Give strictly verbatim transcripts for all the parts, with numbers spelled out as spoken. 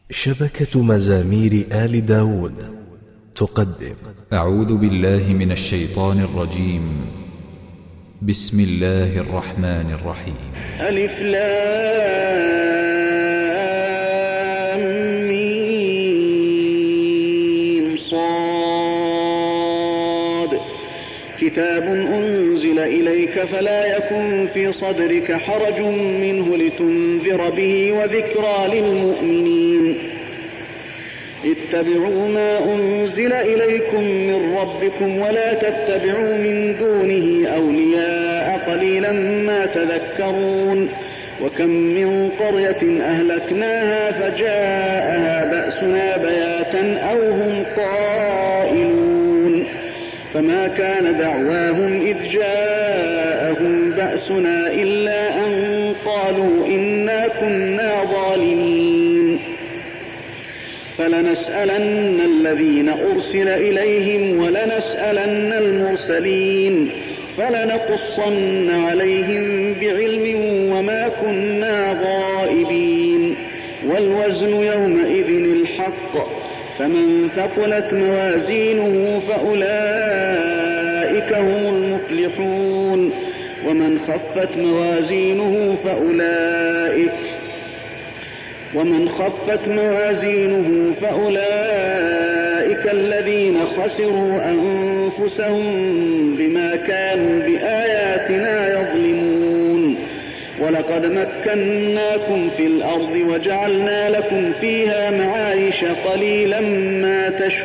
شبكة مزامير آل داود تقدم. أعوذ بالله من الشيطان الرجيم. بسم الله الرحمن الرحيم. ألف لام ميم صاد. كتاب أنزل إليك فلا يكن في صدرك حرج منه لتنذر به وذكرى للمؤمنين. اتبعوا ما أنزل إليكم من ربكم ولا تتبعوا من دونه أولياء قليلا ما تذكرون. وكم من قرية أهلكناها فجاءها بأسنا بياتا أو هم قائلون. فما كان دعواهم إذ جاءهم بأسنا إلا أن قالوا إنا كنا ظالمين. فلنسألن الذين أرسل إليهم ولنسألن المرسلين فلنقصن عليهم بعلم وما كنا غائبين. والوزن يومئذ الحق فمن ثقلت موازينه فأولئك هم المفلحون ومن خفت موازينه فأولئك ومن خفت موازينه فأولئك الذين خسروا أنفسهم بما كانوا بآياتنا يظلمون. ولقد مكناكم في الأرض وجعلنا لكم فيها معايش قليلا ما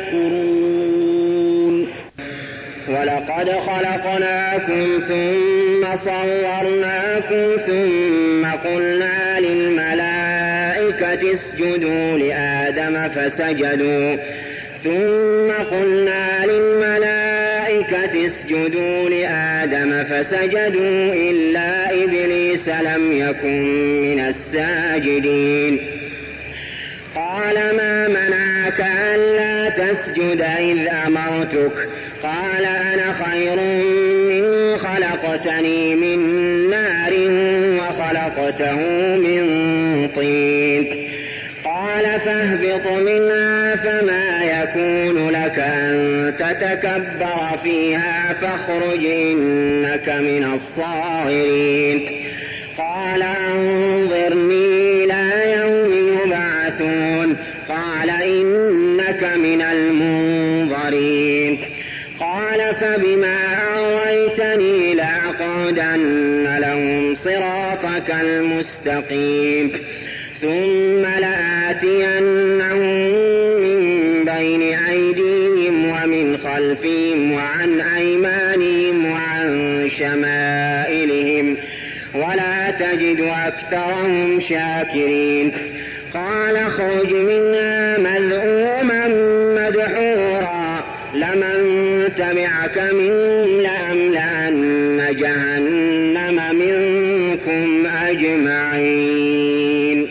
تشكرون. ولقد خلقناكم ثم صورناكم ثم قلنا للملائكة اسجدوا لآدم فسجدوا ثم قلنا للملائكة اسجدوا لآدم فسجدوا إلا إبليس لم يكن من الساجدين. قال ما منعك ألا تسجد إذ أمرتك؟ قال أنا خير منه خلقتني من نار وخلقته من طين. قال فاهبط منها فما يكون لك أن تتكبر فيها فاخرج إنك من الصاغرين. قال أنظرني إلى يوم يبعثون. قال إنك من المنظرين. قال فبما أغويتني لأقعدن لهم صراطك المستقيم ثم لآتينهم من بين أيديهم ومن خلفهم وعن أيمانهم وعن شمائلهم ولا تجد أكثرهم شاكرين. قال اخرج منها مذءوما مدحورا لمن تبعك منهم لأملأن جهنم منكم أجمعين.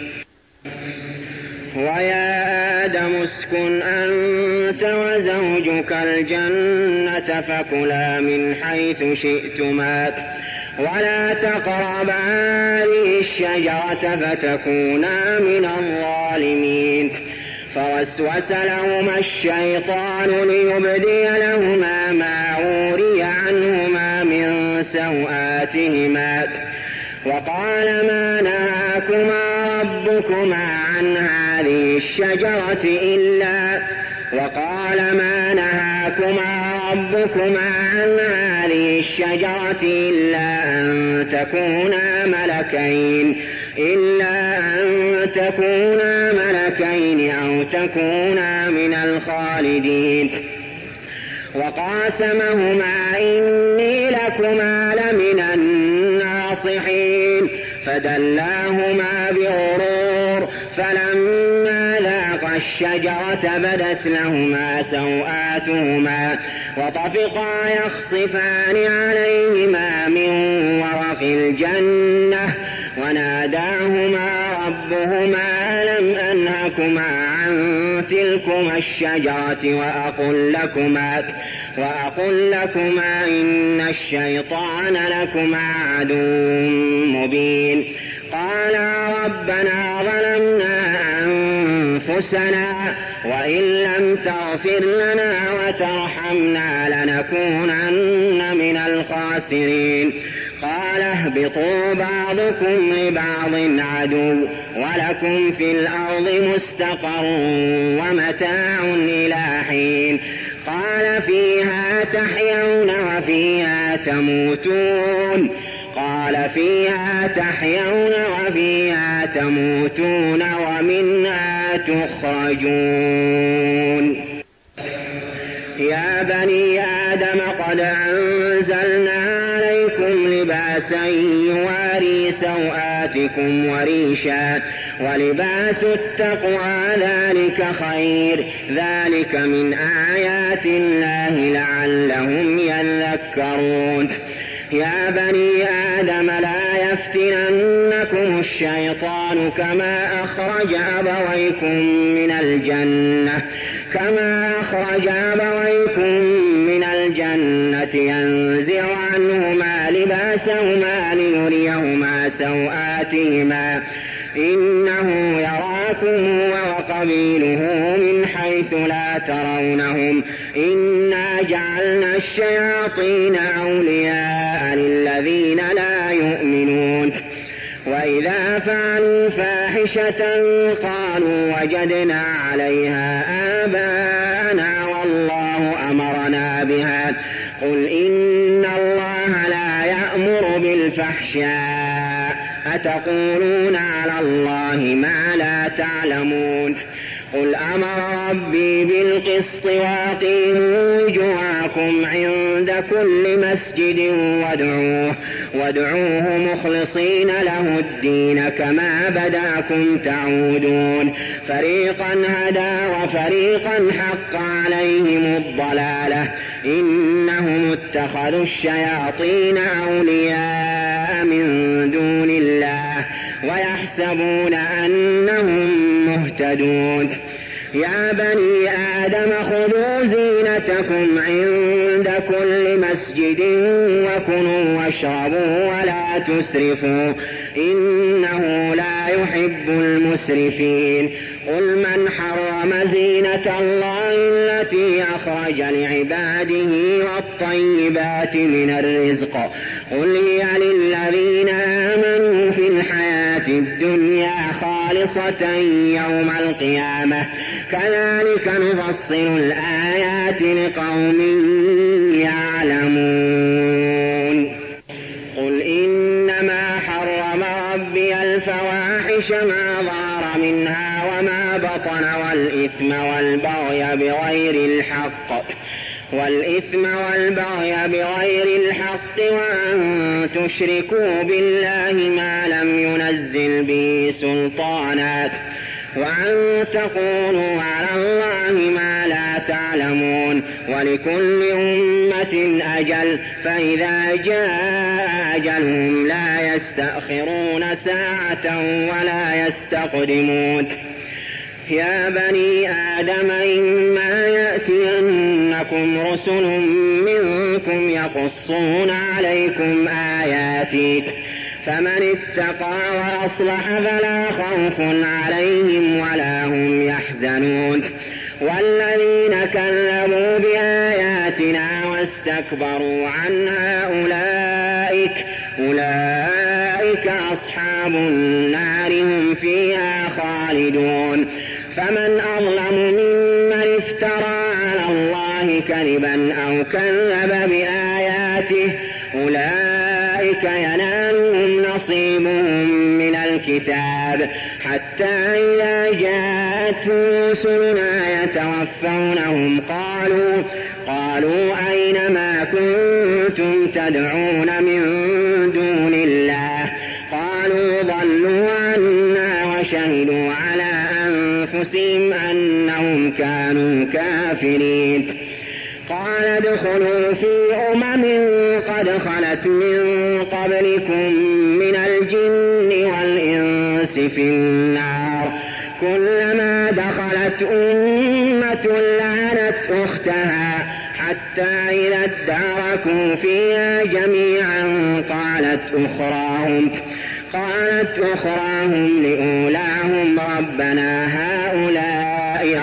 ويا آدم اسكن أنت وزوجك الجنة فكلا من حيث شئتما ولا تقربا هذه الشجرة فتكونا من الظالمين. فوسوس لهما الشيطان ليبدي لهما ما وري عنهما من سوآتهما وقال ما نهاكما ربكما عن هذه الشجرة إلا وقال ما نهاكما ربكما عن هذه الشجرة إلا أن تكونا ملكين إلا أن تكونا ملكين أو تكونا من الخالدين. وقاسمهما إني لكما لمن الناصحين فدلاهما بغرور فلما ذاقا الشجرة بدت لهما سوآتهما وطفقا يخصفان عليهما من ورق الجنة وناداهما ربهما ألم أنهكما عن تلكما الشجرة وأقل لكما وأقل لكما إن الشيطان لكما عدو مبين. قالا ربنا ظلمنا أنفسنا وإن لم تغفر لنا وترحمنا لنكونن من الخاسرين. قال اهبطوا بعضكم لبعض عدو ولكم في الأرض مستقر ومتاع إلى حين. قال فيها تحيون وفيها تموتون قال فيها تحيون وفيها تموتون ومنها تخرجون. يا بني آدم قد أنزلنا عليكم لباسا يواري سوآتكم وريشا ولباس التقوى ذلك خير ذلك من آيات الله لعلهم يذكرون. يا بني آدم لا يفتننكم الشيطان كما أخرج أبويكم من الجنة كما أخرج أبويكم من الجنة ينزع عنهما لباسهما ليريهما سوآتهما إنه يراكم وقبيله من حيث لا ترونهم إنا جعلنا الشياطين أولياء للذين لا يؤمنون. وإذا فعلوا فاحشة قالوا وجدنا عليها آباءنا والله أمرنا بها قل إن الله لا يأمر بالفحشاء أتقولون على الله ما لا تعلمون. قل أمر ربي بالقسط وأقيموا وجوهكم عند كل مسجد وادعوه وادعوه مخلصين له الدين كما بداكم تعودون. فريقا هدى وفريقا حق عليهم الضلالة إنهم اتخذوا الشياطين أولياء من دون الله ويحسبون أنهم مهتدون. يا بني آدم خذوا زينتكم عند كل مسجد وكلوا واشربوا ولا تسرفوا إنه لا يحب المسرفين. قل من حرم زينة الله التي أخرج لعباده والطيبات من الرزق قل هي للذين آمنوا في الحياة الدنيا خالصة يوم القيامة كذلك نفصل الآيات لقوم يعلمون. قل إنما حرم ربي الفواحش ما ظهر منها وما بطن والإثم والبغي بغير الحق والإثم والبغي بغير الحق وأن تشركوا بالله ما لم ينزل به سلطانا وأن تقولوا على الله ما لا تعلمون. ولكل أمة أجل فإذا جاء أجلهم لا يستأخرون ساعة ولا يستقدمون. يا بني آدم إما يأتينكم رسل منكم يقصون عليكم آياتي فمن اتقى وأصلح فلا خوف عليهم ولا هم يحزنون. والذين كذبوا بآياتنا واستكبروا عنها أولئك أولئك أصحاب النار هم فيها خالدون. فمن أظلم ممن افترى على الله كذبا أو كذب بآياته أولئك ينالهم نصيبهم من الكتاب حتى إذا جاءتهم رسلنا يتوفونهم قالوا قالوا أين ما كنتم تدعون من دون الله قالوا ضلوا عنا وشهدوا على أنفسهم أنهم كانوا كافرين. قال ادخلوا في أمم قد خلت من قبلكم من الجن والإنس في النار كلما دخلت أمة لعنت أختها حتى إذا اداركوا فيها جميعا قالت أخراهم قالت أخراهم لأولاهم ربنا هؤلاء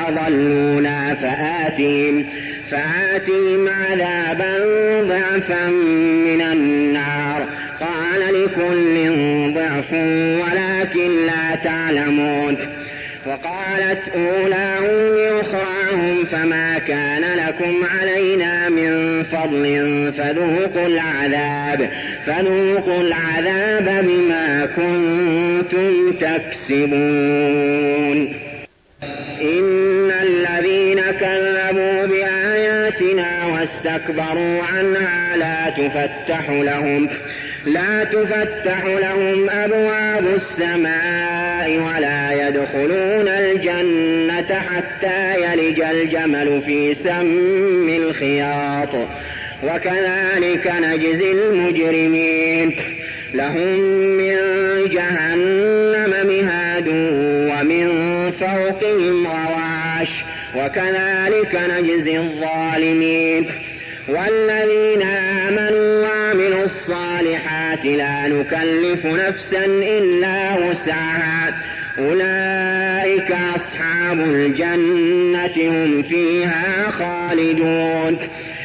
أضلونا فآتهم, فآتهم عذابا ضعفا من النار. قال لكل ضعف ولكن لا تعلمون. وقالت أولاهم لأخراهم فما كان لكم علينا من فضل فذوقوا العذاب فذوقوا العذاب بما كنتم تكسبون. إن الذين كذبوا بآياتنا واستكبروا عنها لا تفتح لهم لا تفتح لهم أبواب السماء ولا يدخلون الجنة حتى يلج الجمل في سم الخياط وكذلك نجزي المجرمين. لهم من جهنم مهاد ومن فوقهم غواش وكذلك نجزي الظالمين. والذين آمنوا وعملوا الصالحات لا نكلف نفسا إلا وسعها أولئك أصحاب الجنة هم فيها خالدون.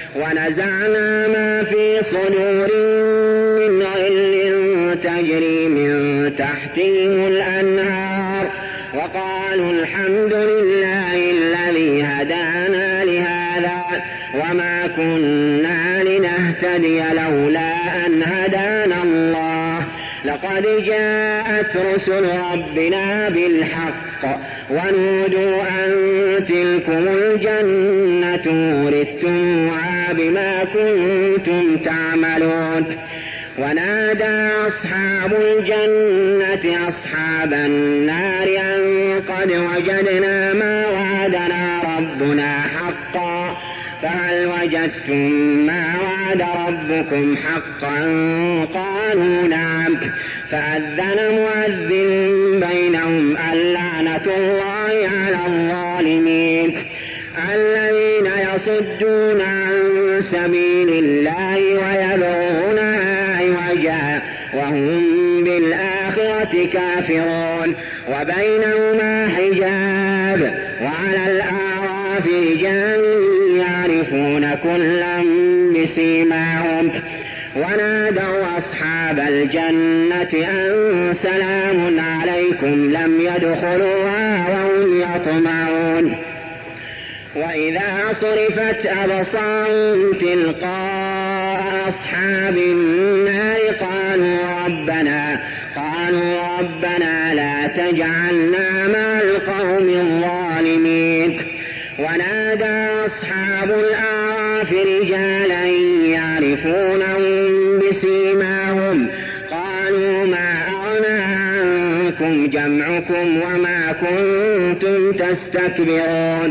ونزعنا ما في صدورهم من غل تجري من تحتهم الأنهار وقالوا الحمد لله الذي هدانا لهذا وما كنا لنهتدي لولا أن هدانا الله لقد جاءت رسل ربنا بالحق ونودوا أن تلكم الجنة ورثتموها بما كنتم تعملون. ونادى أصحاب الجنة أصحاب النار أن قد وجدنا ما وعدنا ربنا حقا فهل وجدتم ما وعد ربكم حقا؟ قالوا نعم. فأذن مؤذن بينهم اللعنة الله على الظالمين الذين يصدون عن سبيل الله ويبغونها عوجا وهم بالآخرة كافرون. وبينهما حجاب وعلى الأعراف رجال يعرفون كلا بسيماهم. ونادوا أصحاب الجنة أن سلام عليكم لم يدخلوها وهم يطمعون. وإذا صرفت أبصارهم تلقاء أصحاب النار قالوا ربنا قالوا ربنا لا تجعلنا مع القوم الظالمين. ونادى أصحاب الأعراف رجالا يعرفونهم بسيماهم قالوا ما أغنى عنكم جمعكم وما كنتم تستكبرون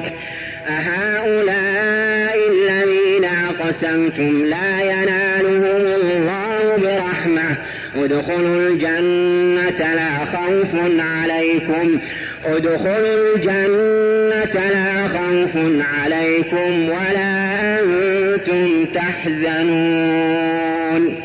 أهؤلاء الذين أقسمتم لا ينالهم الله برحمة ادخلوا الجنة لا خوف عليكم ادخلوا الجنة لا خوف عليكم ولا أنتم تحزنون.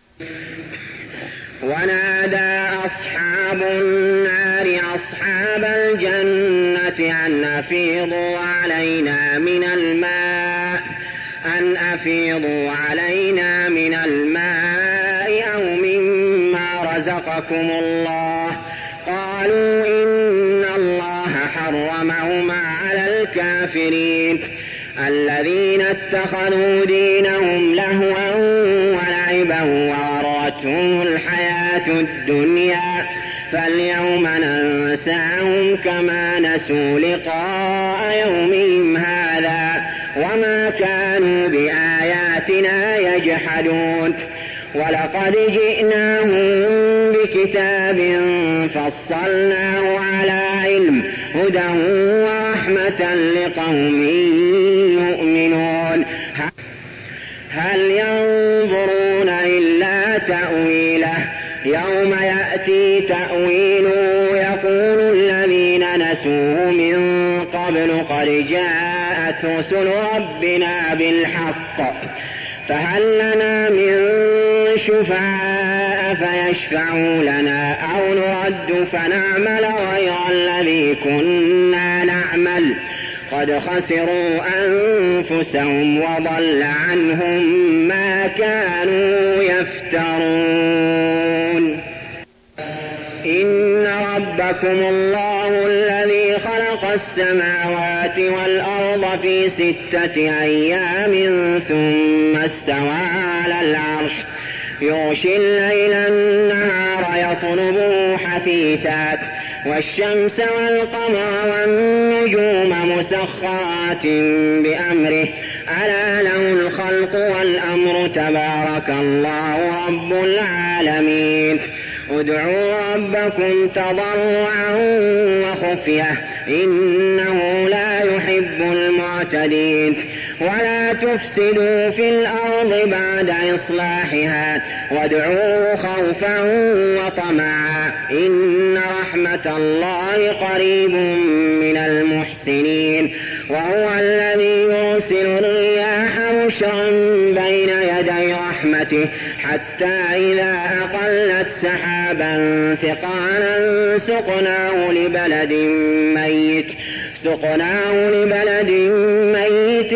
ونادى أصحاب النار أصحاب الجنة أن أفيضوا علينا من الماء أن أفيضوا علينا من الماء أو مما رزقكم الله قالوا إن الله حرمهما على الكافرين الذين اتخذوا دينهم لهوا ولعبا وغرتهم الحياة الدنيا فاليوم ننساهم كما نسوا لقاء يومهم هذا وما كانوا بآياتنا يجحدون. ولقد جئناهم بكتاب فصلناه على علم هدى ورحمة لقوم يؤمنون. هل ينظرون إلا تأويله يوم يأتي تأويله يقول الذين نسوه من قبل قد جاءت رسل ربنا بالحق فهل لنا من شفعاء فيشفعوا لنا أو نرد فنعمل غير الذي كنا نعمل قد خسروا أنفسهم وضل عنهم ما كانوا يفترون. إن ربكم الله الذي خلق السماوات والأرض في ستة أيام ثم استوى على العرش يغشي الليل النهار يطلبه حثيثا والشمس والقمر والنجوم مسخرات بأمره ألا له الخلق والأمر تبارك الله رب العالمين. ادعوا ربكم تضرعا وخفية إنه لا يحب المعتدين. ولا تفسدوا في الأرض بعد إصلاحها وادعوه خوفا وطمعا إن رحمة الله قريب من المحسنين. وهو الذي يرسل الرياح بشرا بين يدي رحمته حتى إذا أقلت سحابا ثقالا سقناه لبلد ميت سقناه لبلد ميت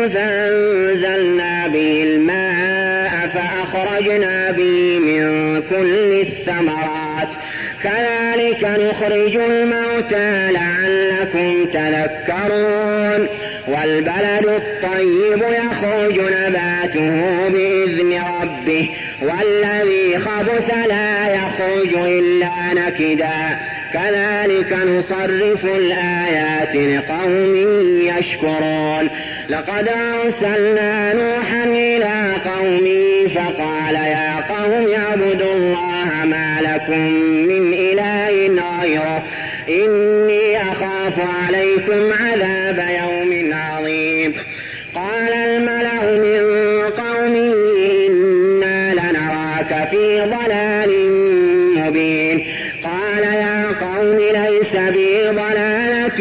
فأنزلنا به الماء فأخرجنا به من كل الثمرات كذلك نخرج الموتى لعلكم تذكرون. والبلد الطيب يخرج نباته بإذن ربه والذي خبث لا يخرج إلا نكدا كذلك نصرف الآيات لقوم يشكرون. لقد أرسلنا نوحا إلى قومه فقال يا قوم اعبدوا الله ما لكم من إله غيره إني أخاف عليكم عذاب يوم عظيم. قال الملأ من قومه إنا لنراك في ضلال مبين. قال يا قوم ليس بي ضلالة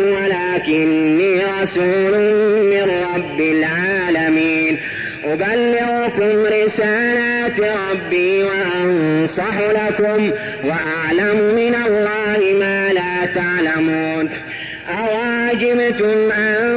ولكني رسول من رب العالمين أبلغكم رسالات ربي وأنصح لكم وأعلم من الله ما لا تعلمون. أواجبتم أن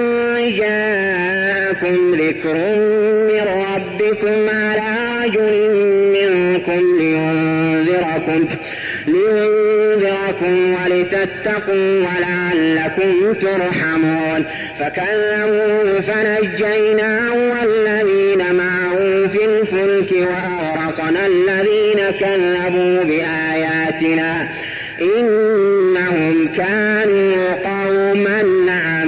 جاءكم ذكر من ربكم على رجل منكم لينذركم لينذركم ولتتقوا ولعلكم ترحمون. فكذبوا فنجيناه والذين معه في الفلك وأغرقنا الذين كذبوا بآياتنا إنهم كانوا قوما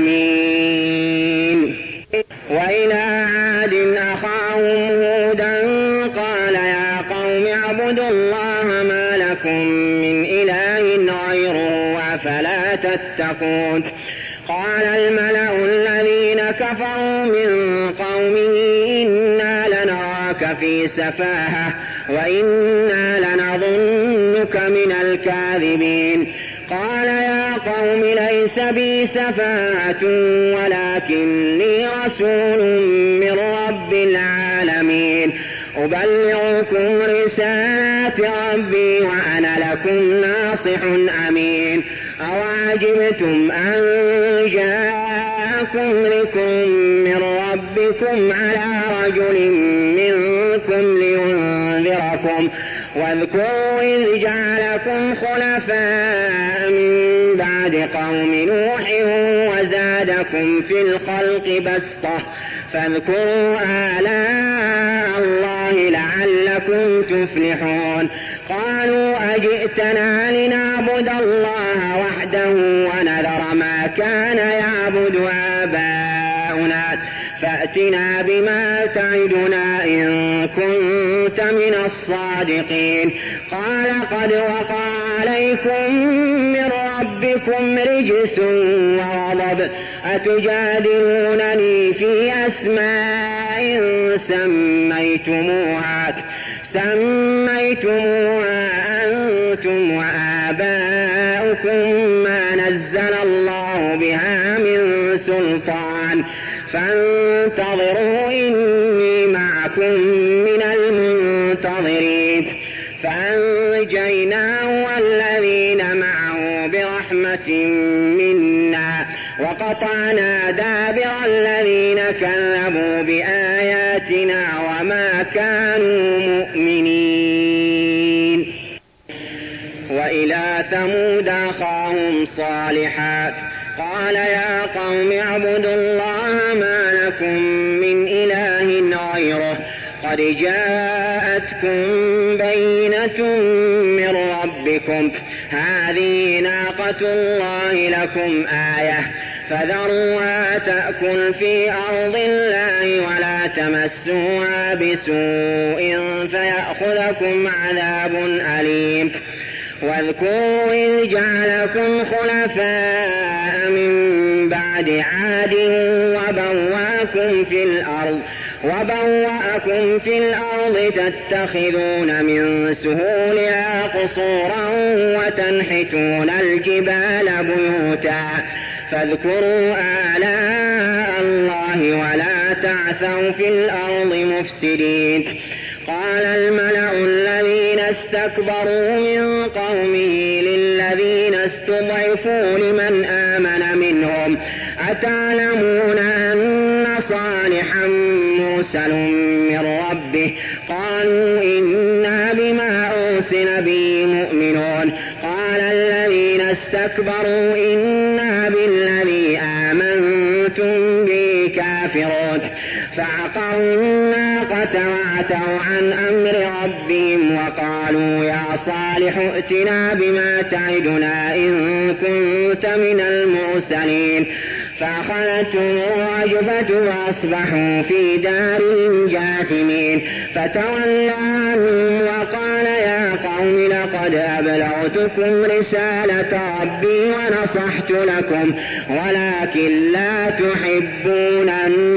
عمين. وإلى عاد أخاهم هودا قال يا قوم اعبدوا الله ما لكم من إله غيره أفلا تتقون. قال الملأ الذين كفروا من قومه إنا لنراك في سفاهة وإنا لنظنك من الكاذبين. قال يا قوم ليس بي سفاهة ولكني رسول من رب العالمين أبلغكم رسالات ربي وأنا لكم ناصح أمين. أوعجبتم أن جاءكم ذكر من ربكم على رجل منكم لينذركم واذكروا إذ جعلكم خلفاء من بعد قوم نوح وزادكم في الخلق بسطة فاذكروا آلاء الله لعلكم تفلحون. قالوا أجئتنا لنعبد الله وحده ونذر ما كان يعبد آباؤنا فأتنا بما تعدنا إن كنت من الصادقين. قال قد وقع عليكم من ربكم رجس وغضب أتجادلونني في أسماء سميتموها سميتموها أنتم وآباؤكم ما نزل الله بها من سلطان فانتظروا إني معكم من المنتظرين. فأنجيناه والذين معه برحمة منا فقطعنا دابر الذين كذبوا بآياتنا وما كانوا مؤمنين. وإلى ثمود أخاهم صالحا قال يا قوم اعبدوا الله ما لكم من إله غيره قد جاءتكم بينة من ربكم هذه ناقة الله لكم آية فذروها تأكل في أرض الله ولا تمسوها بسوء فيأخذكم عذاب أليم. واذكروا إذ جعلكم خلفاء من بعد عاد وبوأكم في الأرض وبوأكم في الأرض تتخذون من سهولها قصورا وتنحتون الجبال بيوتا فاذكروا آلاء الله ولا تعثوا في الأرض مفسدين. قال الملأ الذين استكبروا من قومه للذين استضعفوا لمن آمن منهم أتعلمون أن صالحا مرسل من ربه قالوا إنا بما أرسل به مؤمنون. قال الذين استكبروا إنا بالذي آمنتم به كافرون. فعقروا الناقة وعتوا عن أمر ربهم وقالوا يا صالح ائتنا بما تعدنا إن كنت من المرسلين. فأخذتهم الرجفة وأصبحوا في دارهم جاثمين. فتولى عنهم وقال يا قوم لقد أبلغتكم رسالة ربي ونصحت لكم ولكن لا تحبون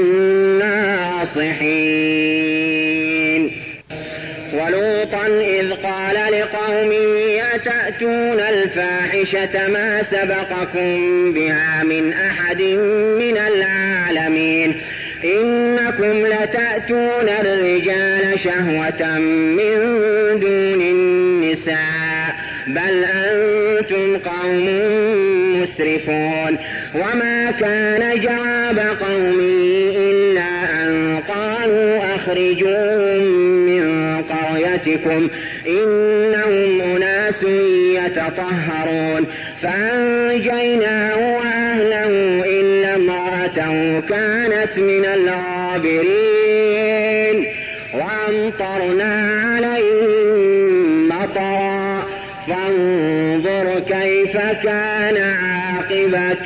الناصحين. ولوطا إذ قال لقومه أتأتون الفاحشة ما سبقكم بها من أحد من العالمين إنكم لتأتون الرجال شهوة من دون النساء بل أنتم قوم مسرفون. وما كان جواب قومه إلا أن قالوا أخرجوهم من قريتكم إنهم أناس يتطهرون. فأنجيناه وأهله إلا امرأته كانت من الغابرين. وأمطرنا عليهم مطرا فانظر كيف كان عاقبة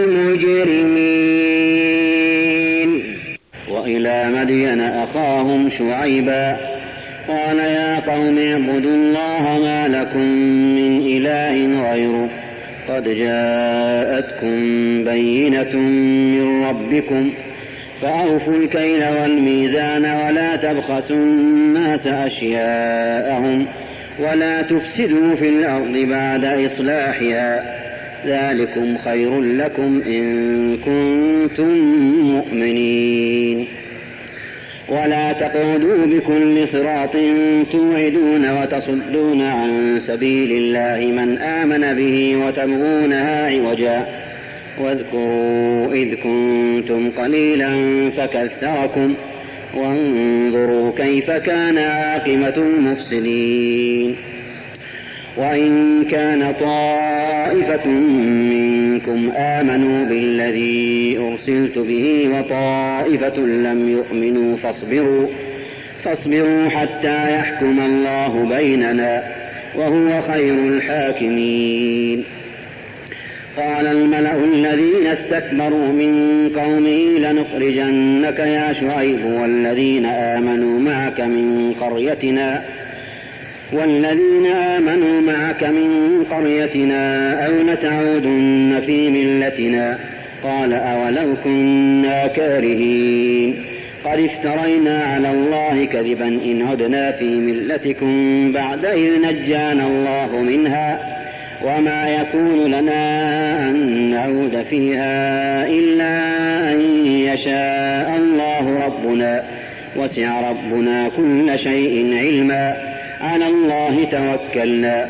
المجرمين. وإلى مدين أخاهم شعيبا قال يا قوم اعبدوا الله ما لكم من إله غيره قد جاءتكم بينة من ربكم فأوفوا الكيل والميزان ولا تبخسوا الناس أشياءهم ولا تفسدوا في الأرض بعد إصلاحها ذلكم خير لكم إن كنتم مؤمنين. ولا تقعدوا بكل صراط توعدون وتصدون عن سبيل الله من آمن به وتبغونها عوجا واذكروا إذ كنتم قليلا فكثركم وانظروا كيف كان عاقبة المفسدين. وإن كان طائفة منكم آمنوا بالذي أرسلت به وطائفة لم يؤمنوا فاصبروا فاصبروا حتى يحكم الله بيننا وهو خير الحاكمين. قال الملأ الذين استكبروا من قومه لنخرجنك يا شعيب والذين آمنوا معك من قريتنا والذين آمنوا معك من قريتنا أو لتعودن في ملتنا. قال أولو كنا كارهين قد افترينا على الله كذبا إن عدنا في ملتكم بعد إذ نجانا الله منها وما يكون لنا أن نعود فيها إلا أن يشاء الله ربنا وسع ربنا كل شيء علما على الله توكلنا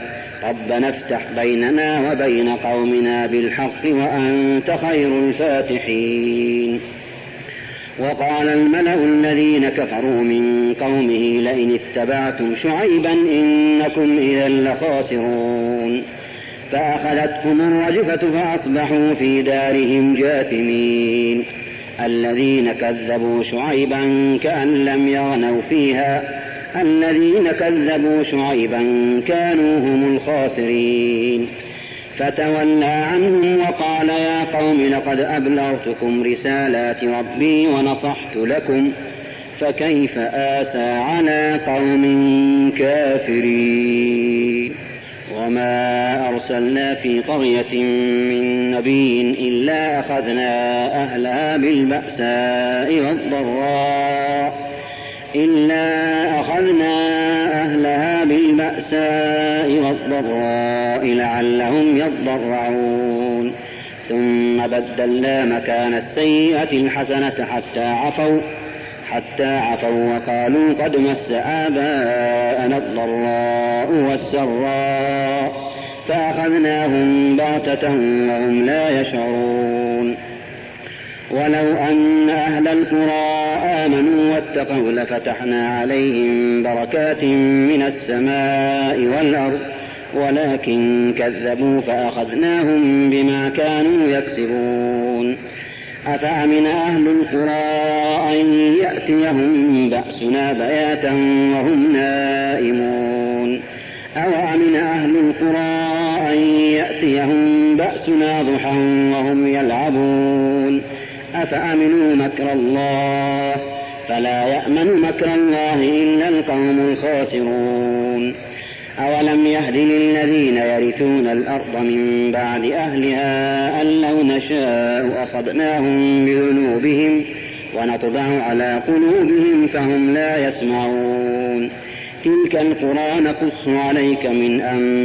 ربنا افتح بيننا وبين قومنا بالحق وأنت خير الفاتحين. وقال الملأ الذين كفروا من قومه لئن اتبعتم شعيبا إنكم إذا لخاسرون. فأخذتهم الرجفة فأصبحوا في دارهم جاثمين. الذين كذبوا شعيبا كأن لم يغنوا فيها الذين كذبوا شعيبا كانوا هم الخاسرين. فتولى عنهم وقال يا قوم لقد أبلغتكم رسالات ربي ونصحت لكم فكيف آسى على قوم كافرين. وما أرسلنا في قرية من نبي إلا أخذنا أهلها بالبأساء والضراء إلا أخذنا أهلها بالبأساء والضراء لعلهم يضرعون. ثم بدلنا مكان السيئة الحسنة حتى عفوا حتى عفوا وقالوا قد مس آباءنا الضراء والسراء فأخذناهم بغتة وهم لا يشعرون. ولو أن أهل القرى آمنوا واتقوا لفتحنا عليهم بركات من السماء والأرض ولكن كذبوا فأخذناهم بما كانوا يكسبون. أفأمن أهل القرى أن يأتيهم بأسنا بياتا وهم نائمون أو أمن أهل القرى أن يأتيهم بأسنا ضحى وهم يلعبون أفأمنوا مكر الله فلا يأمن مكر الله إلا القوم الخاسرون. أولم يهد للذين يرثون الأرض من بعد أهلها أن لو نشاء أصبناهم بذنوبهم ونطبع على قلوبهم فهم لا يسمعون. تلك القرى نقص عليك من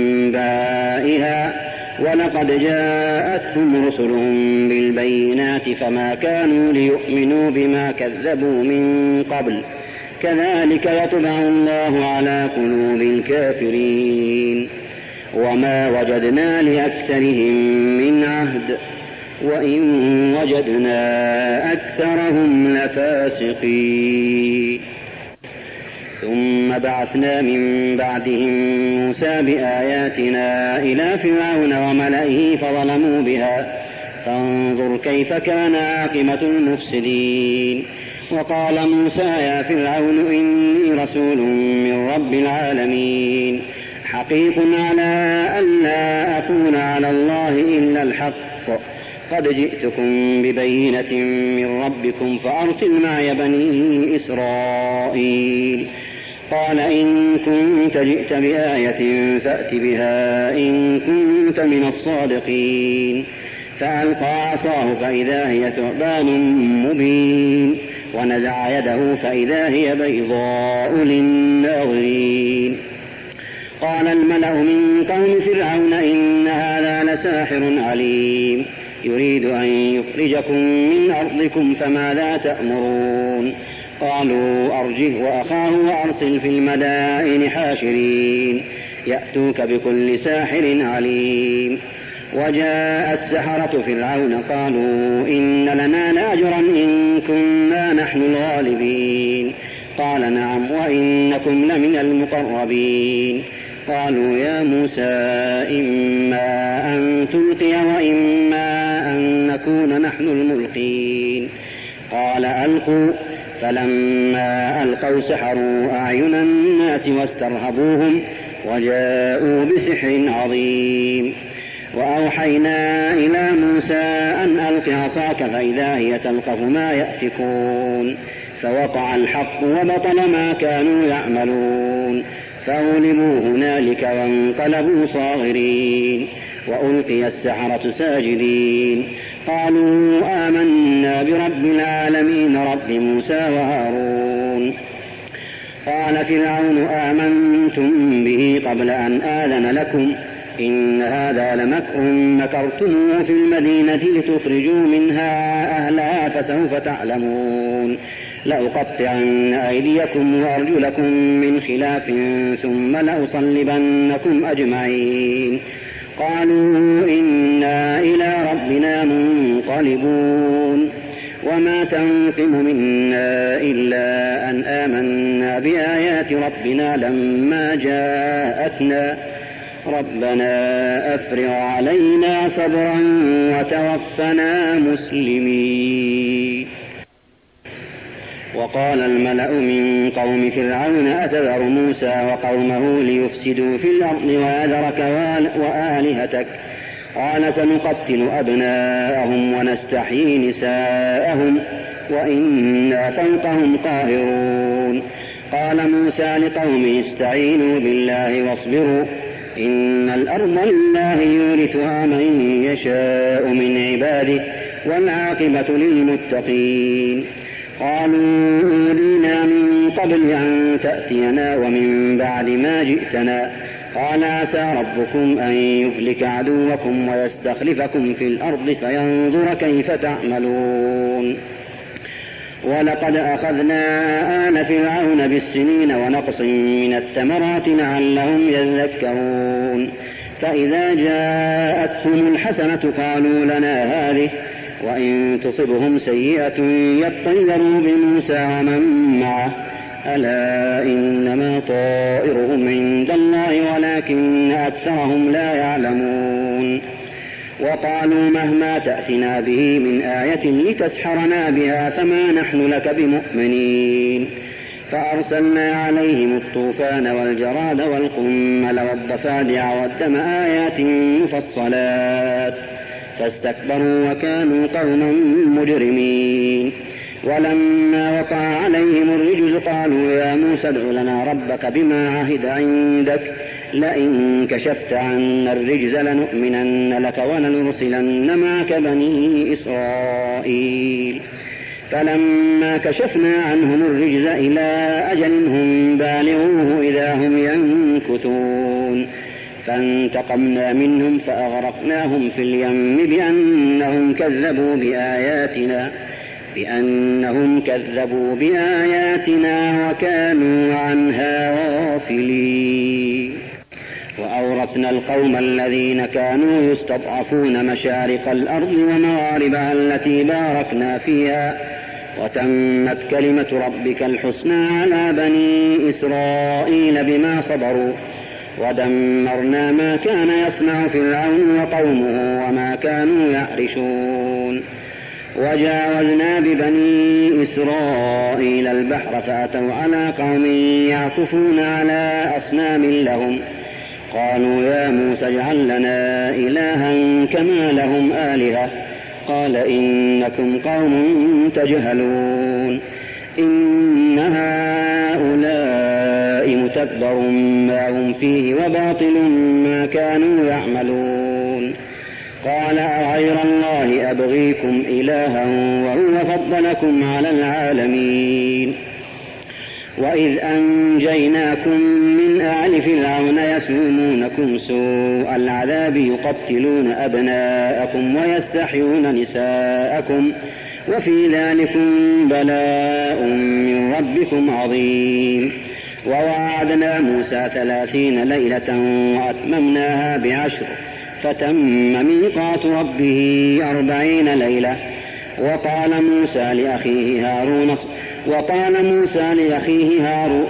أنبائها ولقد جاءتهم رسلهم بالبينات فما كانوا ليؤمنوا بما كذبوا من قبل كذلك يطبع الله على قلوب الكافرين. وما وجدنا لأكثرهم من عهد وإن وجدنا أكثرهم لفاسقين. ثم بعثنا من بعدهم موسى بآياتنا إلى فرعون وملئه فظلموا بها فانظر كيف كان عاقبة المفسدين. وقال موسى يا فرعون إني رسول من رب العالمين حقيق على أن لا أكون على الله إلا الحق قد جئتكم ببينة من ربكم فأرسل معي بني إسرائيل. قال إن كنت جئت بآية فأت بها إن كنت من الصادقين. فألقى عصاه فإذا هي ثعبان مبين ونزع يده فإذا هي بيضاء للناظرين. قال الملأ من قوم فرعون إن هذا لساحر عليم يريد أن يخرجكم من أرضكم فماذا تأمرون. قالوا أرجه وأخاه وأرسل في المدائن حاشرين يأتوك بكل ساحر عليم. وجاء السحرة فرعون قالوا إن لنا لأجرا إن كنا نحن الغالبين. قال نعم وإنكم لمن المقربين. قالوا يا موسى إما أن تلقي وإما أن نكون نحن الملقين. قال ألقوا فلما ألقوا سحروا أعين الناس واسترهبوهم وجاءوا بسحر عظيم. وأوحينا إلى موسى أن ألق عصاك فإذا هي تلقف ما يأفكون. فوقع الحق وبطل ما كانوا يعملون فغلبوا هنالك وانقلبوا صاغرين وألقي السحرة ساجدين. قالوا آمنا برب العالمين رب موسى وهارون. قال فرعون آمنتم به قبل أن آذن لكم إن هذا لمكر مكرتموه في المدينة لتخرجوا منها أهلها فسوف تعلمون. لأقطعن أيديكم وأرجلكم من خلاف ثم لأصلبنكم أجمعين. قالوا إنا إلى ربنا منقلبون. وما تنقم منا إلا أن آمنا بآيات ربنا لما جاءتنا ربنا أفرغ علينا صبرا وتوفنا مسلمين. وقال الملأ من قوم فرعون أتذر موسى وقومه ليفسدوا في الأرض ويذرك وآلهتك قال سنقتل أبناءهم ونستحيي نساءهم وإنا فوقهم قاهرون. قال موسى لقومه استعينوا بالله واصبروا إن الأرض لله يورثها من يشاء من عباده والعاقبة للمتقين. قالوا أوذينا من قبل أن تأتينا ومن بعد ما جئتنا قال عسى ربكم أن يهلك عدوكم ويستخلفكم في الأرض فينظر كيف تعملون. ولقد أخذنا آل فرعون بالسنين ونقص من الثمرات لعلهم يذكرون. فإذا جاءتهم الحسنة قالوا لنا هذه وإن تصبهم سيئة يطيروا بموسى ومن معه ألا إنما طائرهم عند الله ولكن أكثرهم لا يعلمون. وقالوا مهما تأتنا به من آية لتسحرنا بها فما نحن لك بمؤمنين. فأرسلنا عليهم الطوفان والجراد والقمل والضفادع والدم آيات مفصلات فاستكبروا وكانوا قوما مجرمين. ولما وقع عليهم الرجز قالوا يا موسى ادع لنا ربك بما عهد عندك لئن كشفت عنا الرجز لنؤمنن لك ولنرسلن معك بني إسرائيل. فلما كشفنا عنهم الرجز إلى أجل هم بالغوه إذا هم ينكثون فانتقمنا منهم فأغرقناهم في اليم بأنهم كذبوا بآياتنا بأنهم كذبوا بآياتنا وكانوا عنها غافلين. وأورثنا القوم الذين كانوا يستضعفون مشارق الأرض ومغاربها التي باركنا فيها وتمت كلمة ربك الحسنى على بني إسرائيل بما صبروا ودمرنا ما كان يصنع فرعون وقومه وما كانوا يعرشون. وجاوزنا ببني إسرائيل البحر فأتوا على قوم يعكفون على أصنام لهم قالوا يا موسى اجعل لنا إلها كما لهم آلهة قال إنكم قوم تجهلون. إن هؤلاء متبر ما هم فيه وباطل ما كانوا يعملون. قال أغير الله أبغيكم إلها وهو فضلكم على العالمين. وإذ أنجيناكم من آل فرعون يسومونكم سوء العذاب يقتلون أبناءكم ويستحيون نساءكم وفي ذلكم بلاء من ربكم عظيم. ووعدنا موسى ثلاثين ليلة وأتممناها بعشر فتم ميقات ربه أربعين ليلة. وقال موسى لأخيه هارون وقال موسى لأخيه هارون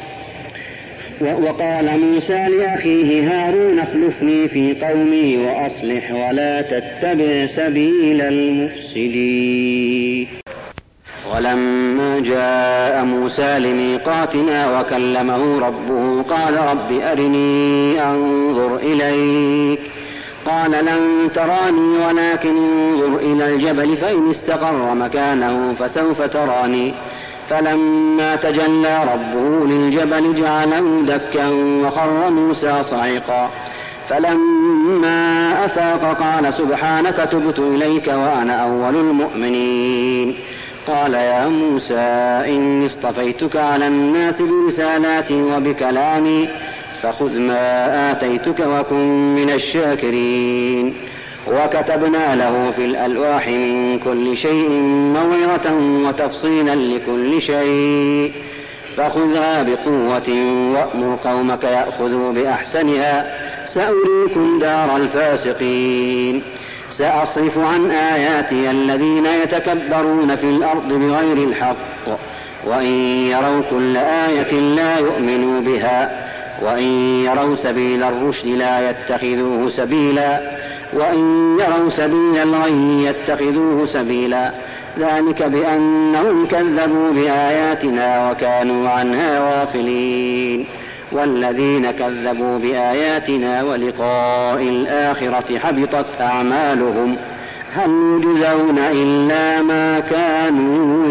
وقال موسى لأخيه هارون اخلفني في قومي وأصلح ولا تتبع سبيل المفسدين. ولما جاء موسى لميقاتنا وكلمه ربه قال رب أرني أنظر إليك قال لن تراني ولكن انظر إلى الجبل فإن استقر مكانه فسوف تراني. فلما تجلى ربه للجبل جعله دكا وخر موسى صعقا. فلما أفاق قال سبحانك تبت إليك وأنا أول المؤمنين. قال يا موسى إني اصطفيتك على الناس برسالاتي وبكلامي فخذ ما آتيتك وكن من الشاكرين. وكتبنا له في الألواح من كل شيء موعظة وتفصيلا لكل شيء فخذها بقوة وأمر قومك يأخذوا بأحسنها سأريكم دار الفاسقين سأصرف عن آياتي الذين يتكبرون في الأرض بغير الحق وإن يروا كل آية لا يؤمنوا بها وإن يروا سبيل الرشد لا يتخذوه سبيلا وإن يروا سبيل الغي يتخذوه سبيلا ذلك بأنهم كذبوا بآياتنا وكانوا عنها غافلين والذين كذبوا بآياتنا ولقاء الآخرة حبطت أعمالهم هل يجزون إلا ما كانوا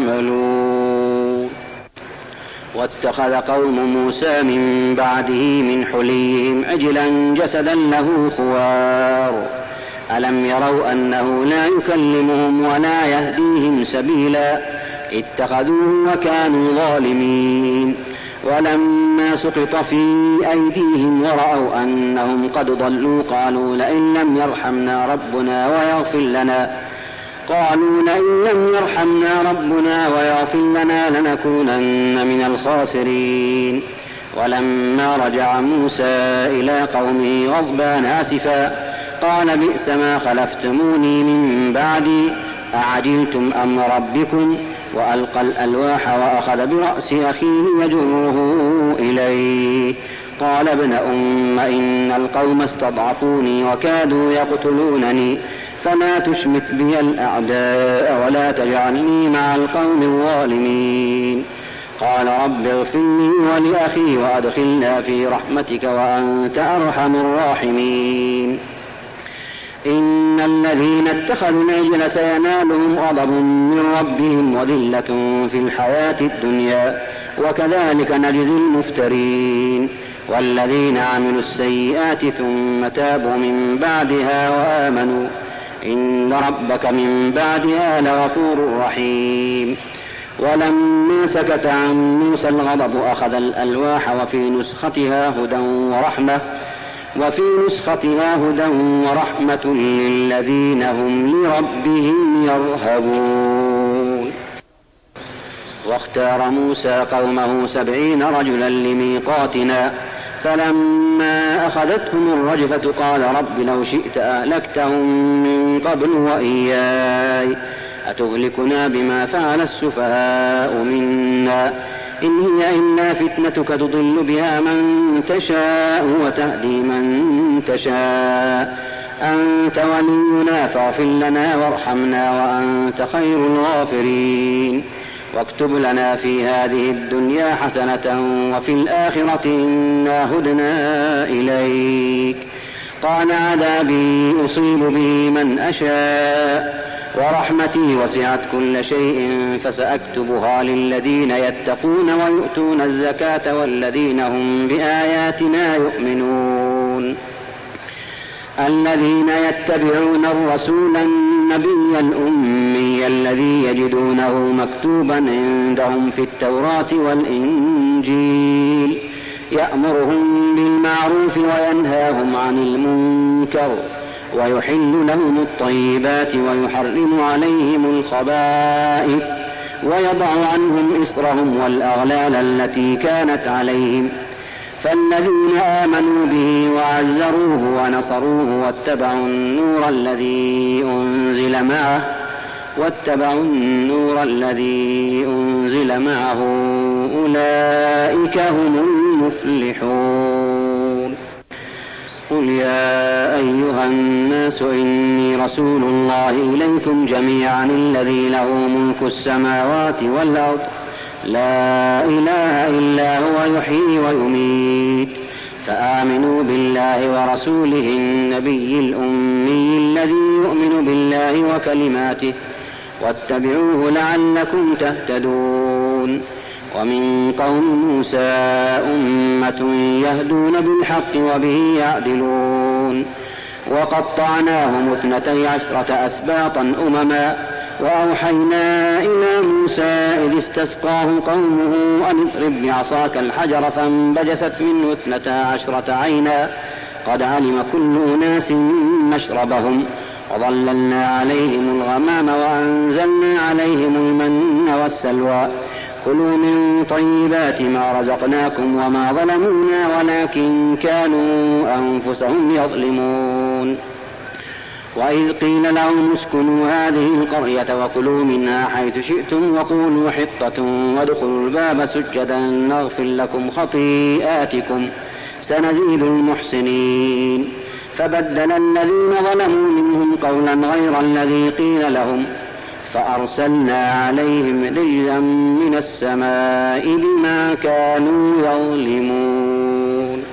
يعملون. واتخذ قوم موسى من بعده من حليهم عجلا جسدا له خوار ألم يروا أنه لا يكلمهم ولا يهديهم سبيلا اتخذوه وكانوا ظالمين. ولما سقط في أيديهم ورأوا أنهم قد ضلوا قالوا لئن لم يرحمنا ربنا ويغفر لنا قالوا لئن لم يرحمنا ربنا ويغفر لنا لنكونن من الخاسرين. ولما رجع موسى إلى قومه غضبان آسفا قال بئس ما خلفتموني من بعدي أعجلتم أمر ربكم وألقى الألواح وأخذ برأس أخيه يجره إليه قال ابن أم إن القوم استضعفوني وكادوا يقتلونني فلا تشمت بي الأعداء ولا تجعلني مع القوم الظالمين. قال رب اغفر لي ولأخي وأدخلنا في رحمتك وأنت أرحم الراحمين. إن الذين اتخذوا العجل سينالهم غضب من ربهم وذلة في الحياة الدنيا وكذلك نجزي المفترين. والذين عملوا السيئات ثم تابوا من بعدها وآمنوا إن ربك من بعدها لغفور رحيم. ولما سكت عن موسى الغضب أخذ الألواح وفي نسختها هدى ورحمة وفي نسختها هدى ورحمة للذين هم لربهم يرهبون. واختار موسى قومه سبعين رجلا لميقاتنا فلما أخذتهم الرجفة قال رب لو شئت أهلكتهم من قبل وإياي أتهلكنا بما فعل السفهاء منا إن هي إلا فتنتك تضل بها من تشاء وتهدي من تشاء أنت ولينا فاغفر لنا وارحمنا وأنت خير الغافرين. واكتب لنا في هذه الدنيا حسنة وفي الآخرة إنا هدنا إليك قال عذابي أصيب به من أشاء ورحمتي وسعت كل شيء فسأكتبها للذين يتقون ويؤتون الزكاة والذين هم بآياتنا يؤمنون. الذين يتبعون الرسول النبي الأمي الذي يجدونه مكتوبا عندهم في التوراة والإنجيل يأمرهم بالمعروف وينهاهم عن المنكر ويحل لهم الطيبات ويحرم عليهم الخبائث ويضع عنهم إصرهم والأغلال التي كانت عليهم. فالذين آمنوا به وعزروه ونصروه واتبعوا النور الذي أنزل معه واتبعوا النور الذي أنزل معه أولئك هم المفلحون. قل يا أيها الناس إني رسول الله إليكم جميعا الذي له ملك السماوات والأرض لا إله إلا هو يحيي ويميت فآمنوا بالله ورسوله النبي الأمي الذي يؤمن بالله وكلماته واتبعوه لعلكم تهتدون. ومن قوم موسى أمة يهدون بالحق وبه يعدلون وقطعناهم اثنتي عشرة أسباطا أمما وأوحينا إلى موسى إذ استسقاه قومه أن اضرب بعصاك الحجر فانبجست منه اثنتا عشرة عينا قد علم كل أناس مشربهم وظللنا عليهم الغمام وأنزلنا عليهم المن والسلوى كلوا من طيبات ما رزقناكم وما ظلمونا ولكن كانوا أنفسهم يظلمون وإذ قيل لهم اسكنوا هذه القرية وكلوا منها حيث شئتم وقولوا حطة وادخلوا الباب سجدا نغفر لكم خطيئاتكم سنزيد المحسنين فبدل الذين ظلموا منهم قولا غير الذي قيل لهم فأرسلنا عليهم رجزا من السماء بما كانوا يظلمون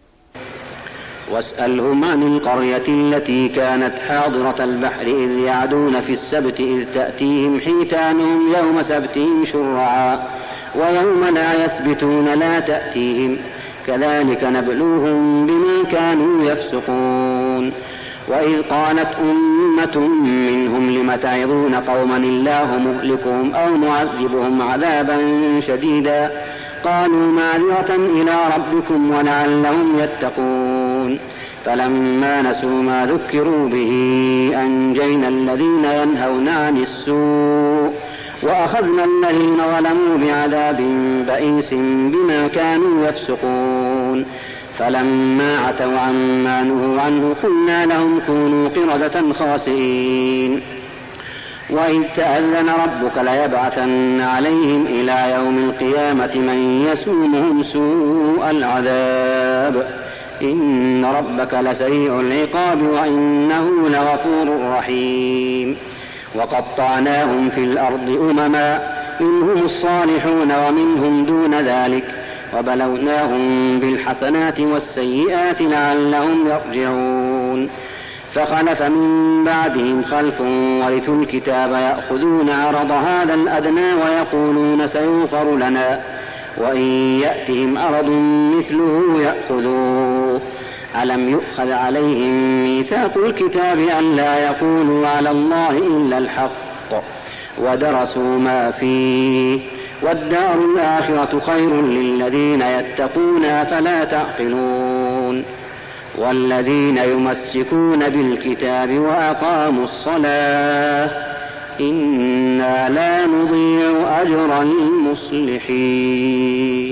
واسألهم عن القرية التي كانت حاضرة البحر إذ يعدون في السبت إذ تأتيهم حيتانهم يوم سبتهم شرعا ويوم لا يسبتون لا تأتيهم كذلك نبلوهم بما كانوا يفسقون وإذ قالت أمة منهم لم تعظون قوما الله مهلكهم أو معذبهم عذابا شديدا قالوا معذرة إلى ربكم ولعلهم يتقون فلما نسوا ما ذكروا به أنجينا الذين ينهون عن السوء وأخذنا الذين ظلموا بعذاب بئيس بما كانوا يفسقون فلما عتوا عما نهوا عنه قلنا لهم كونوا قردة خاسئين وإذ تأذن ربك ليبعثن عليهم إلى يوم القيامة من يسومهم سوء العذاب إن ربك لسريع العقاب وإنه لغفور رحيم وقطعناهم في الأرض أمما منهم الصالحون ومنهم دون ذلك وبلوناهم بالحسنات والسيئات لعلهم يرجعون فخلف من بعدهم خلف ورثوا الكتاب يأخذون عرض هذا الأدنى ويقولون سيغفر لنا وإن يأتهم أرض مثله يأخذوه ألم يؤخذ عليهم ميثاق الكتاب أن لا يقولوا على الله إلا الحق ودرسوا ما فيه والدار الآخرة خير للذين يتقون فلا تعقلون والذين يمسكون بالكتاب وأقاموا الصلاة إنا لا نضيع أجر المصلحين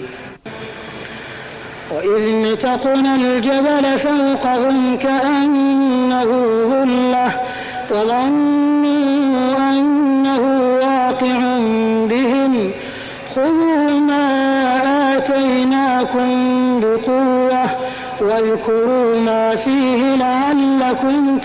وإذ نتقنا الجبل فوقهم كأنه ظلة وظنوا أنه واقع بهم خذوا ما آتيناكم بقوة واذكروا ما فيه لعلكم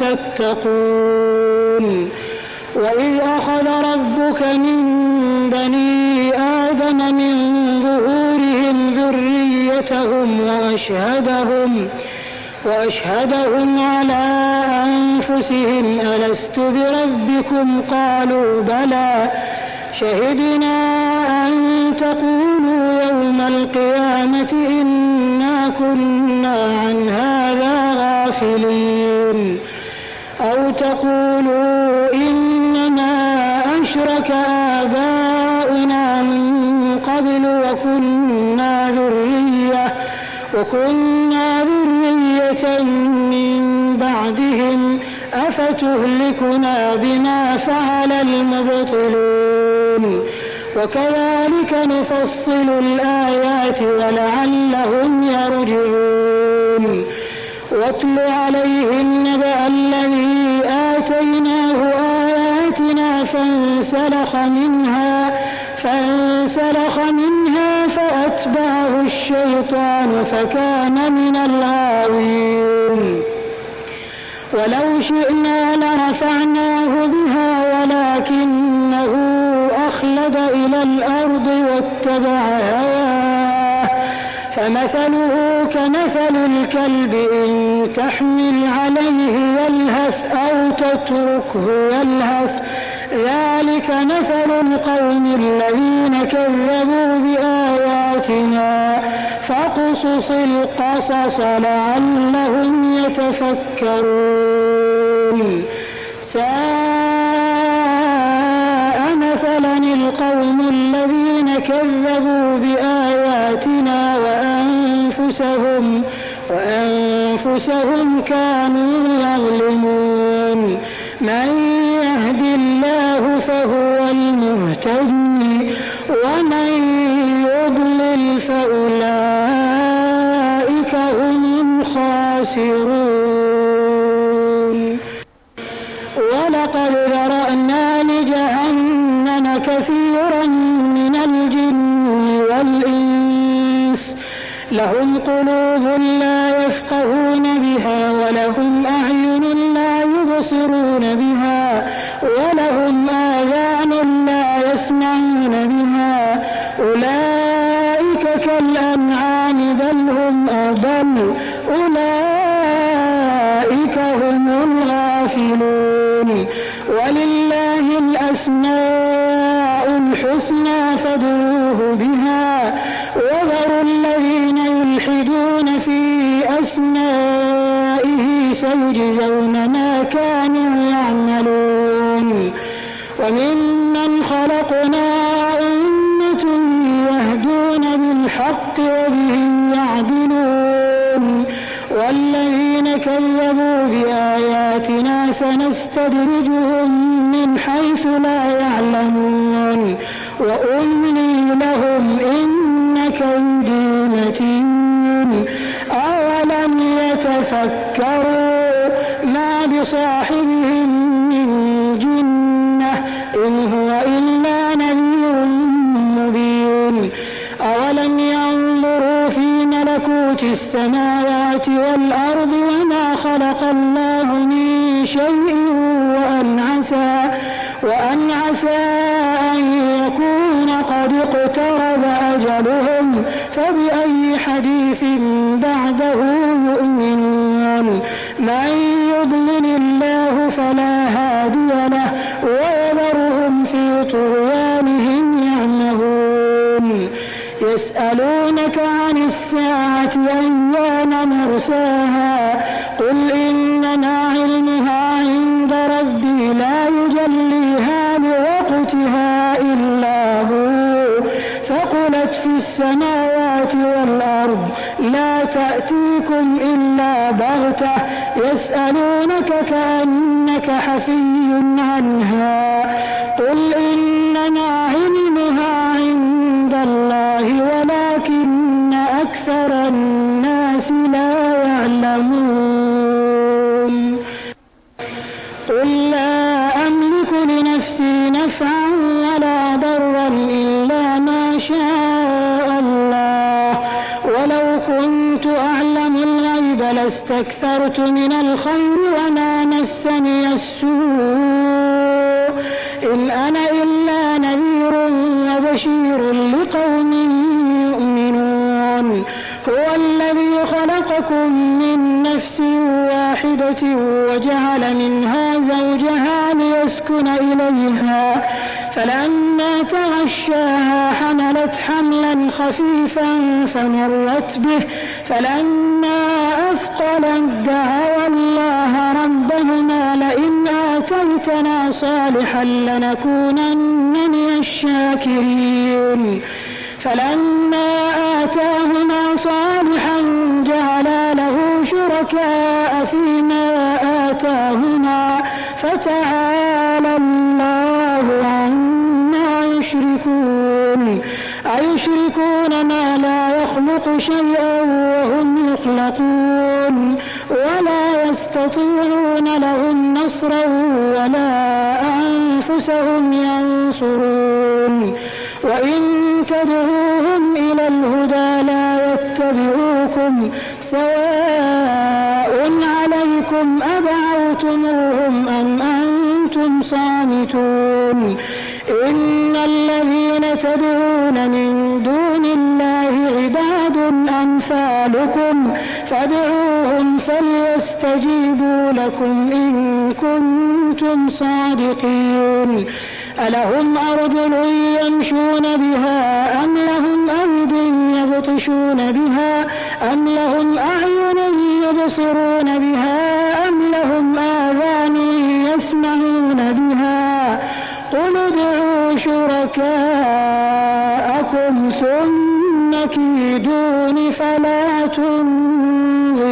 تتقون وإذ أخذ ربك من بني آدم من ظهورهم ذريتهم وأشهدهم, وأشهدهم على أنفسهم ألست بربكم قالوا بلى شهدنا أن تقولوا يوم القيامة إنا كنا عن هذا غافلين أو تقولوا إنما أشرك آباؤنا من قبل وكنا ذرية وكنا ذرية من بعدهم أفتهلكنا بما فعل المبطلون وكذلك نفصل الآيات ولعلهم يرجعون واتل عليهم نبأ الذي آتيناه آياتنا فانسلخ منها فانسلخ منها فأتبعه الشيطان فكان من الغاوين ولو شئنا لرفعناه بها ولكنه أخلد إلى الأرض واتبع هواه فمثله كمثل الكلب إن تحمل عليه يلهث أو تتركه يلهث ذلك مثل القوم الذين كذبوا بآياتنا فاقصص القصص لعلهم يتفكرون ساء مثلا القوم الذين كذبوا بآياتنا وأنفسهم وأنفسهم كانوا يظلمون. من يهد الله فهو المهتدي ومن يضلل فأولئك هم الخاسرون. ولقد ذرأنا لجهنم كثيرا من الجن والإنس لهم قلوب لا يفقهون بها ولهم أعين لا يبصرون بها ولهم آذان لا يسمعون بها أولئك كالأنعام بل هم أضل أولئك هم الغافلون. ولله الأسماء الحسنى فادعوه بها وذروا الذين يلحدون في أسمائه سيجزون ما كانوا يعملون. وممن خلقنا أمة يهدون بالحق وبه يعدلون. والذين كذبوا بآياتنا سنستدرجهم من حيث لا يعلمون وأملي لهم إن كيدي متين. أولم يتفكروا ما بصاحبهم من جنة إن هو إلا نذير مبين. أولم ينظروا في ملكوت السماوات والأرض وما خلق الله من شيء وأن عسى, وأن عسى أن يكون قد اقترب أجلهم فبأي حديث بعده يؤمنون. من يضلل الله فلا هادي له ويذرهم في طغيانهم يعمهون. يسألونك عن الساعة أيان مرساها قل إنما علمها عند ربي لا يجليها لوقتها إلا هو ثقلت في السماوات والأرض لا تأتيكم إلا بغتة يسألونك كأنك حفي عنها قل إنما علمها عند الله ولكن أكثر الناس لا يعلمون. قل لا أملك لنفسي نفعا ولا ضرا إلا ما شاء الله ولو كنت أعلم الغيب لاستكثرت من الخير وما مسني السوء إن أنا إلا نذير وبشير لقوم يؤمنون. هو الذي خلقكم من نفس واحدة وجعل منها زوجها ليسكن إليها فلما تغشاها حملت حملا خفيفا فمرت به فلما أثقلت دعوا الله ربهما لئن آتيتنا صالحا لنكونن من الشاكرين. فلما آتاهما صالحا جعلا له شركاء فيما آتاهما فتعالى الله عما يشركون. أيشركون ما لا يخلق شيئا وهم يخلقون ولا يستطيعون لهم نصرا ولا أنفسهم ينصرون. وإن تدعوهم إلى الهدى لا يتبعوكم سواء عليكم أدعوتموهم أم أنتم صامتون. إن الذين تدعون من دون الله عباد أمثالكم فادعوهم فليستجيبوا لكم إن كنتم صادقين. ألهم أرجل يمشون بها أم لهم أيد يبطشون بها أم لهم أعين يبصرون بها أم لهم آذان يسمعون بها قل ادعوا شركاءكم ثم كيدون فلا تنظرون.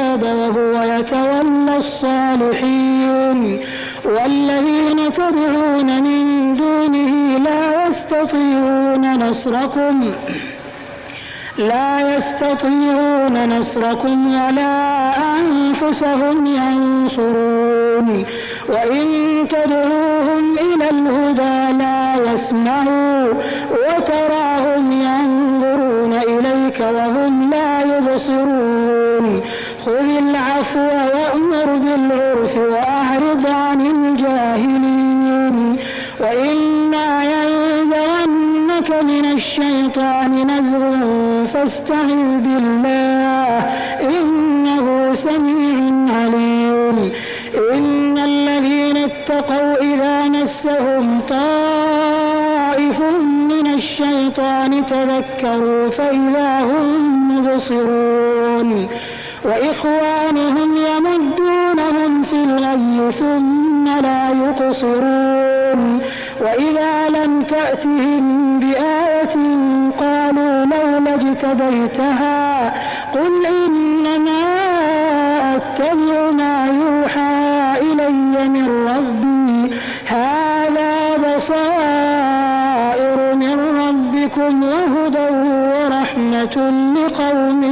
الكتاب وهو يتولى الصالحين والذين تدعون من دونه لا يستطيعون نصركم لا يستطيعون نصركم ولا أنفسهم ينصرون وإن تدعوهم إلى الهدى لا يسمعوا وتراهم ينظرون إليك وهم لا يبصرون خذ العفو وأمر بالعرف وأعرض عن الجاهلين وإما ينزغنك من الشيطان نزغ فاستعذ بالله إنه سميع عليم إن الذين اتقوا إذا مسهم طائف من الشيطان تذكروا فإذا هم مبصرون وإخوانهم يمدونهم في الغي ثم لا يقصرون وإذا لم تأتهم بآية قالوا لولا اجتبيتها قل إنما أتبع ما يوحى إلي من ربي هذا بصائر من ربكم وهدى ورحمة لقوم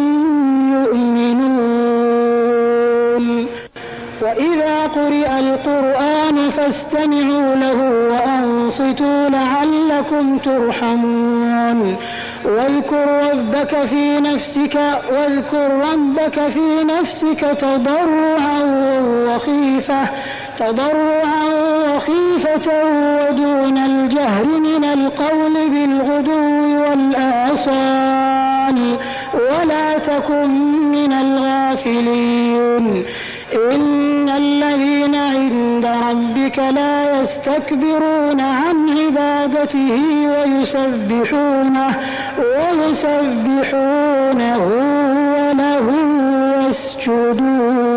يؤمنون وإذا قرئ القرآن فاستمعوا له وأنصتوا لعلكم ترحمون واذكر ربك في نفسك واذكر ربك في نفسك تضرعا وخيفة تضرعا وخيفة ودون الجهر من القول بالغدو والآصال ولا تكن من الغافلين إن الذين عند ربك لا يستكبرون عن عبادته ويسبحونه ويسبحونه وله يسجدون